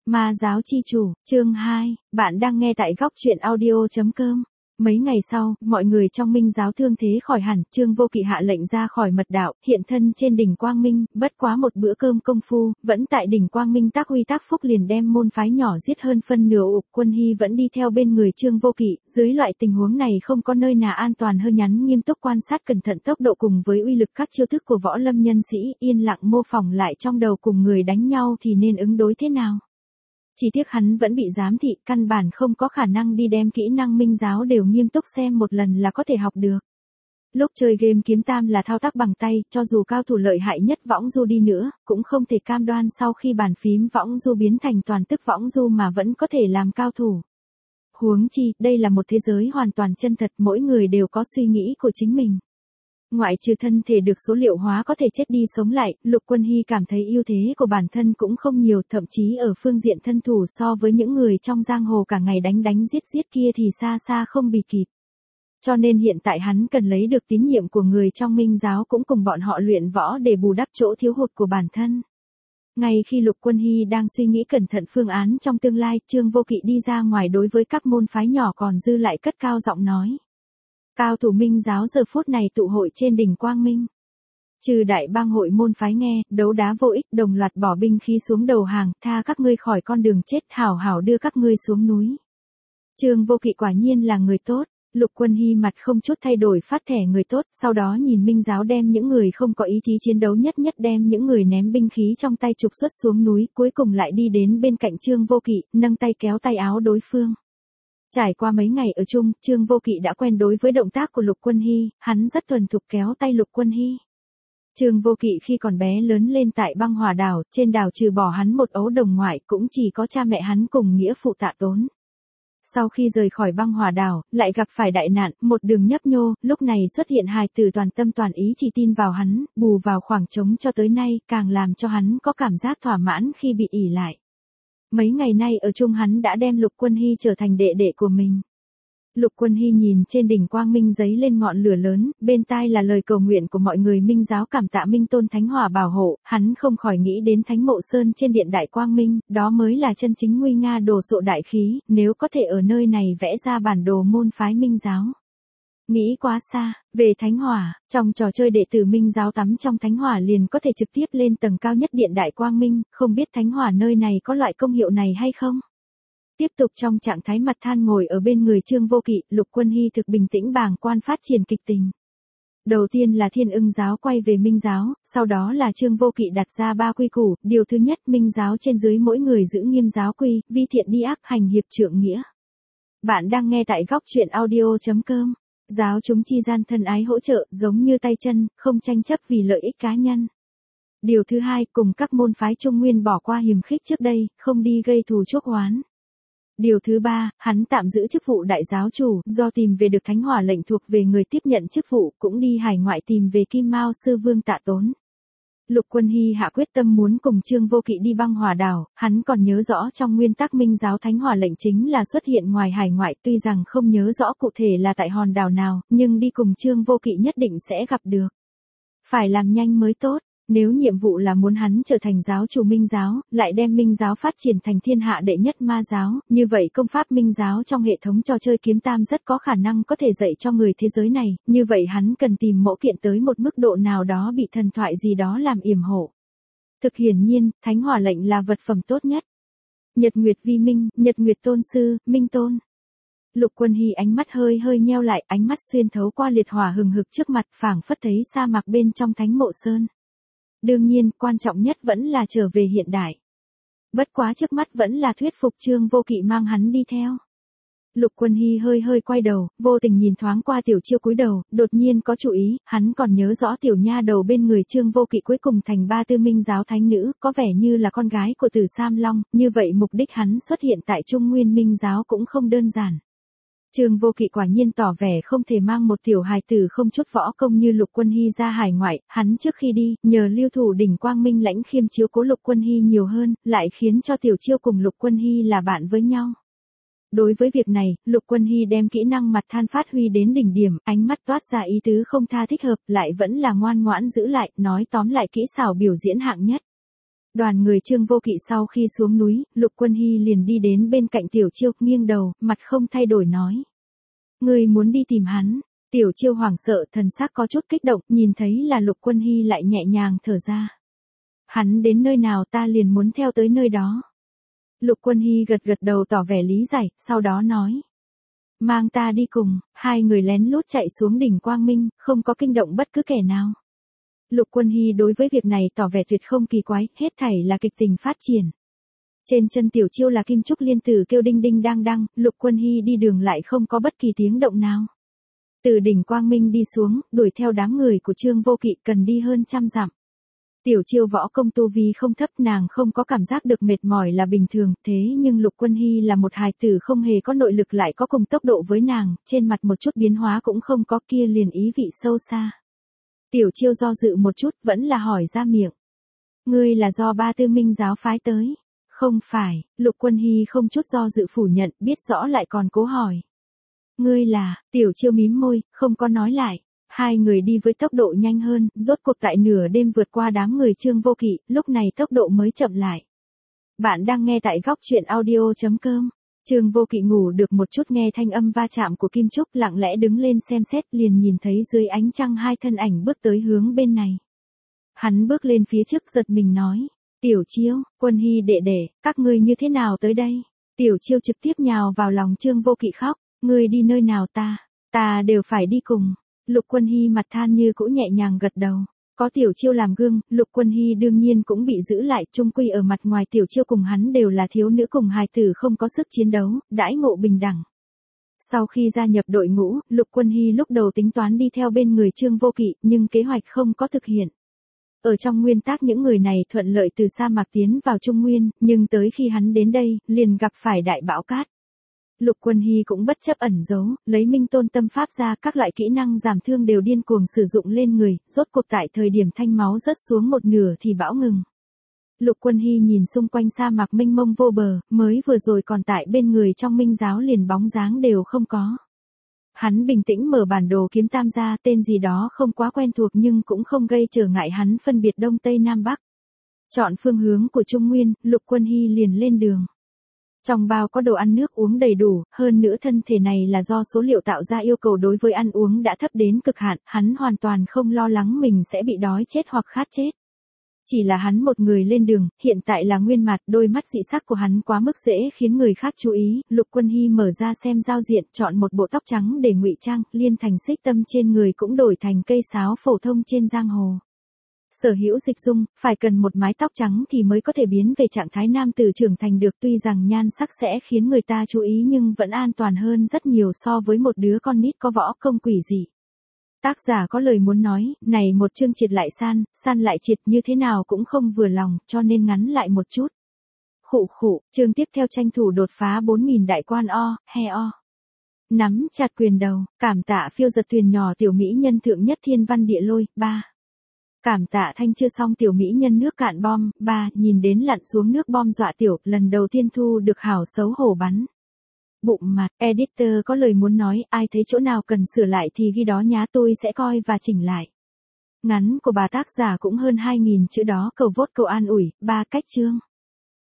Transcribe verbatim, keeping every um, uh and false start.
Ma giáo chi chủ, chương hai, bạn đang nghe tại góc truyện audio.com. Mấy ngày sau, mọi người trong Minh giáo thương thế khỏi hẳn, Trương Vô Kỵ hạ lệnh ra khỏi mật đạo, hiện thân trên đỉnh Quang Minh, bất quá một bữa cơm công phu, vẫn tại đỉnh Quang Minh tác uy tác phúc liền đem môn phái nhỏ giết hơn phân nửa. Ục Quân Hy vẫn đi theo bên người Trương Vô Kỵ, dưới loại tình huống này không có nơi nào an toàn hơn, nhắn nghiêm túc quan sát cẩn thận tốc độ cùng với uy lực các chiêu thức của võ lâm nhân sĩ, yên lặng mô phỏng lại trong đầu cùng người đánh nhau thì nên ứng đối thế nào. Chỉ tiếc hắn vẫn bị giám thị, căn bản không có khả năng đi đem kỹ năng Minh giáo đều nghiêm túc xem một lần là có thể học được. Lúc chơi game kiếm tam là thao tác bằng tay, cho dù cao thủ lợi hại nhất võng du đi nữa, cũng không thể cam đoan sau khi bàn phím võng du biến thành toàn tức võng du mà vẫn có thể làm cao thủ. Huống chi, đây là một thế giới hoàn toàn chân thật, mỗi người đều có suy nghĩ của chính mình. Ngoại trừ thân thể được số liệu hóa có thể chết đi sống lại, Lục Quân Hy cảm thấy ưu thế của bản thân cũng không nhiều, thậm chí ở phương diện thân thủ so với những người trong giang hồ cả ngày đánh đánh giết giết kia thì xa xa không bì kịp. Cho nên hiện tại hắn cần lấy được tín nhiệm của người trong Minh giáo cũng cùng bọn họ luyện võ để bù đắp chỗ thiếu hụt của bản thân. Ngay khi Lục Quân Hy đang suy nghĩ cẩn thận phương án trong tương lai, Trương Vô Kỵ đi ra ngoài đối với các môn phái nhỏ còn dư lại cất cao giọng nói. Cao thủ Minh giáo giờ phút này tụ hội trên đỉnh Quang Minh. Trừ đại bang hội môn phái nghe, đấu đá vô ích, đồng loạt bỏ binh khí xuống đầu hàng, tha các ngươi khỏi con đường chết, hảo hảo đưa các ngươi xuống núi. Trương Vô Kỵ quả nhiên là người tốt. Lục Quân Hy mặt không chút thay đổi phát thẻ người tốt, sau đó nhìn Minh giáo đem những người không có ý chí chiến đấu nhất nhất đem những người ném binh khí trong tay trục xuất xuống núi, cuối cùng lại đi đến bên cạnh Trương Vô Kỵ, nâng tay kéo tay áo đối phương. Trải qua mấy ngày ở chung, Trương Vô Kỵ đã quen đối với động tác của Lục Quân Hy, hắn rất thuần thục kéo tay Lục Quân Hy. Trương Vô Kỵ khi còn bé lớn lên tại băng hỏa đảo, trên đảo trừ bỏ hắn một ấu đồng ngoại cũng chỉ có cha mẹ hắn cùng nghĩa phụ Tạ Tốn. Sau khi rời khỏi băng hỏa đảo, lại gặp phải đại nạn, một đường nhấp nhô, lúc này xuất hiện hài tử toàn tâm toàn ý chỉ tin vào hắn, bù vào khoảng trống cho tới nay, càng làm cho hắn có cảm giác thỏa mãn khi bị ỷ lại. Mấy ngày nay ở chung hắn đã đem Lục Quân Hy trở thành đệ đệ của mình. Lục Quân Hy nhìn trên đỉnh Quang Minh giấy lên ngọn lửa lớn, bên tai là lời cầu nguyện của mọi người Minh giáo cảm tạ Minh Tôn Thánh Hỏa bảo hộ, hắn không khỏi nghĩ đến Thánh Mộ Sơn trên điện Đại Quang Minh, đó mới là chân chính nguy nga đồ sộ đại khí, nếu có thể ở nơi này vẽ ra bản đồ môn phái Minh giáo. Nghĩ quá xa, về Thánh Hỏa, trong trò chơi đệ tử Minh giáo tắm trong Thánh Hỏa liền có thể trực tiếp lên tầng cao nhất điện Đại Quang Minh, không biết Thánh Hỏa nơi này có loại công hiệu này hay không? Tiếp tục trong trạng thái mặt than ngồi ở bên người Trương Vô Kỵ, Lục Quân Hy thực bình tĩnh bàng quan phát triển kịch tình. Đầu tiên là Thiên Ưng giáo quay về Minh giáo, sau đó là Trương Vô Kỵ đặt ra ba quy củ, điều thứ nhất Minh giáo trên dưới mỗi người giữ nghiêm giáo quy, vi thiện đi ác, hành hiệp trượng nghĩa. Bạn đang nghe tại góc truyện audio.com. Giáo chúng chi gian thân ái hỗ trợ, giống như tay chân, không tranh chấp vì lợi ích cá nhân. Điều thứ hai, cùng các môn phái Trung Nguyên bỏ qua hiềm khích trước đây, không đi gây thù chuốc oán. Điều thứ ba, hắn tạm giữ chức vụ đại giáo chủ, do tìm về được Thánh Hỏa lệnh thuộc về người tiếp nhận chức vụ, cũng đi hải ngoại tìm về Kim Mao sư vương Tạ Tốn. Lục Quân Hy hạ quyết tâm muốn cùng Trương Vô Kỵ đi băng hỏa đảo, hắn còn nhớ rõ trong nguyên tắc Minh giáo Thánh Hỏa lệnh chính là xuất hiện ngoài hải ngoại, tuy rằng không nhớ rõ cụ thể là tại hòn đảo nào, nhưng đi cùng Trương Vô Kỵ nhất định sẽ gặp được. Phải làm nhanh mới tốt. Nếu nhiệm vụ là muốn hắn trở thành giáo chủ Minh giáo, lại đem Minh giáo phát triển thành thiên hạ đệ nhất ma giáo, như vậy công pháp Minh giáo trong hệ thống trò chơi kiếm tam rất có khả năng có thể dạy cho người thế giới này, như vậy hắn cần tìm mẫu kiện tới một mức độ nào đó bị thần thoại gì đó làm yểm hộ. Thực hiển nhiên, Thánh Hỏa lệnh là vật phẩm tốt nhất. Nhật Nguyệt vi minh, Nhật Nguyệt tôn sư, Minh tôn. Lục Quân Hy ánh mắt hơi hơi nheo lại, ánh mắt xuyên thấu qua liệt hỏa hừng hực trước mặt, phảng phất thấy sa mạc bên trong Thánh Mộ Sơn. Đương nhiên, quan trọng nhất vẫn là trở về hiện đại. Bất quá trước mắt vẫn là thuyết phục Trương Vô Kỵ mang hắn đi theo. Lục Quân Hy hơi hơi quay đầu, vô tình nhìn thoáng qua Tiểu Chiêu cúi đầu, đột nhiên có chú ý, hắn còn nhớ rõ tiểu nha đầu bên người Trương Vô Kỵ cuối cùng thành ba tư Minh giáo thánh nữ, có vẻ như là con gái của Tử Sam Long, như vậy mục đích hắn xuất hiện tại Trung Nguyên Minh giáo cũng không đơn giản. Trương Vô Kỵ quả nhiên tỏ vẻ không thể mang một tiểu hài tử không chút võ công như Lục Quân Hy ra hải ngoại, hắn trước khi đi, nhờ lưu thủ đỉnh Quang Minh lãnh khiêm chiếu cố Lục Quân Hy nhiều hơn, lại khiến cho Tiểu Chiêu cùng Lục Quân Hy là bạn với nhau. Đối với việc này, Lục Quân Hy đem kỹ năng mặt than phát huy đến đỉnh điểm, ánh mắt toát ra ý tứ không tha thích hợp, lại vẫn là ngoan ngoãn giữ lại, nói tóm lại kỹ xảo biểu diễn hạng nhất. Đoàn người Trương Vô Kỵ sau khi xuống núi, Lục Quân Hy liền đi đến bên cạnh Tiểu Chiêu, nghiêng đầu, mặt không thay đổi nói. Ngươi muốn đi tìm hắn. Tiểu Chiêu hoảng sợ, thần sắc có chút kích động, nhìn thấy là Lục Quân Hy lại nhẹ nhàng thở ra. Hắn đến nơi nào ta liền muốn theo tới nơi đó. Lục Quân Hy gật gật đầu tỏ vẻ lý giải, sau đó nói. Mang ta đi cùng. Hai người lén lút chạy xuống đỉnh Quang Minh, không có kinh động bất cứ kẻ nào. Lục Quân Hy đối với việc này tỏ vẻ tuyệt không kỳ quái, hết thảy là kịch tình phát triển. Trên chân Tiểu Chiêu là kim trúc liên tử kêu đinh đinh đang đang, Lục Quân Hy đi đường lại không có bất kỳ tiếng động nào. Từ đỉnh Quang Minh đi xuống, đuổi theo đám người của Trương Vô Kỵ cần đi hơn trăm dặm. Tiểu Chiêu võ công tu vi không thấp, nàng không có cảm giác được mệt mỏi là bình thường, thế nhưng Lục Quân Hy là một hài tử không hề có nội lực lại có cùng tốc độ với nàng, trên mặt một chút biến hóa cũng không có, kia liền ý vị sâu xa. Tiểu Chiêu do dự một chút, vẫn là hỏi ra miệng. Ngươi là do Ba Tư Minh giáo phái tới? Không phải. Lục Quân Hy không chút do dự phủ nhận, biết rõ lại còn cố hỏi. Ngươi là? Tiểu Chiêu mím môi, không có nói lại. Hai người đi với tốc độ nhanh hơn, rốt cuộc tại nửa đêm vượt qua đám người Trương Vô Kỵ, lúc này tốc độ mới chậm lại. Bạn đang nghe tại góc truyện audio chấm com. Trương Vô Kỵ ngủ được một chút, nghe thanh âm va chạm của kim trúc, lặng lẽ đứng lên xem xét, liền nhìn thấy dưới ánh trăng hai thân ảnh bước tới hướng bên này. Hắn bước lên phía trước giật mình nói. Tiểu Chiêu, Quân Hy đệ đệ, các ngươi như thế nào tới đây? Tiểu Chiêu trực tiếp nhào vào lòng Trương Vô Kỵ khóc. Ngươi đi nơi nào ta? Ta đều phải đi cùng. Lục Quân Hy mặt than như cũ nhẹ nhàng gật đầu. Có Tiểu Chiêu làm gương, Lục Quân Hy đương nhiên cũng bị giữ lại, chung quy ở mặt ngoài Tiểu Chiêu cùng hắn đều là thiếu nữ cùng hài tử không có sức chiến đấu, đãi ngộ bình đẳng. Sau khi gia nhập đội ngũ, Lục Quân Hy lúc đầu tính toán đi theo bên người Trương Vô Kỵ, nhưng kế hoạch không có thực hiện. Ở trong nguyên tắc những người này thuận lợi từ sa mạc tiến vào Trung Nguyên, nhưng tới khi hắn đến đây, liền gặp phải đại bão cát. Lục Quân Hy cũng bất chấp ẩn giấu, lấy Minh Tôn tâm pháp ra, các loại kỹ năng giảm thương đều điên cuồng sử dụng lên người, rốt cuộc tại thời điểm thanh máu rớt xuống một nửa thì bão ngừng. Lục Quân Hy nhìn xung quanh sa mạc mênh mông vô bờ, mới vừa rồi còn tại bên người trong Minh giáo liền bóng dáng đều không có. Hắn bình tĩnh mở bản đồ kiếm tam ra, tên gì đó không quá quen thuộc nhưng cũng không gây trở ngại hắn phân biệt Đông Tây Nam Bắc. Chọn phương hướng của Trung Nguyên, Lục Quân Hy liền lên đường. Trong bao có đồ ăn nước uống đầy đủ, hơn nữa thân thể này là do số liệu tạo ra yêu cầu đối với ăn uống đã thấp đến cực hạn, hắn hoàn toàn không lo lắng mình sẽ bị đói chết hoặc khát chết. Chỉ là hắn một người lên đường, hiện tại là nguyên mặt, đôi mắt dị sắc của hắn quá mức dễ khiến người khác chú ý, Lục Quân Hy mở ra xem giao diện, chọn một bộ tóc trắng để ngụy trang, liên thành xích tâm trên người cũng đổi thành cây sáo phổ thông trên giang hồ. Sở hữu dịch dung, phải cần một mái tóc trắng thì mới có thể biến về trạng thái nam tử trưởng thành được, tuy rằng nhan sắc sẽ khiến người ta chú ý nhưng vẫn an toàn hơn rất nhiều so với một đứa con nít có võ công quỷ dị. Tác giả có lời muốn nói, này một chương triệt lại san, san lại triệt như thế nào cũng không vừa lòng, cho nên ngắn lại một chút. Khụ khụ, chương tiếp theo tranh thủ đột phá bốn nghìn đại quan o, he o. Nắm chặt quyền đầu, cảm tạ phiêu giật thuyền nhỏ tiểu mỹ nhân thượng nhất thiên văn địa lôi, ba. Cảm tạ thanh chưa xong tiểu mỹ nhân nước cạn bom, ba, nhìn đến lặn xuống nước bom dọa tiểu, lần đầu tiên thu được hảo xấu hổ bắn. Bụng mặt, editor có lời muốn nói, ai thấy chỗ nào cần sửa lại thì ghi đó nhá, tôi sẽ coi và chỉnh lại. Ngắn của bà tác giả cũng hơn hai nghìn chữ đó, cầu vote cầu an ủi, ba cách chương.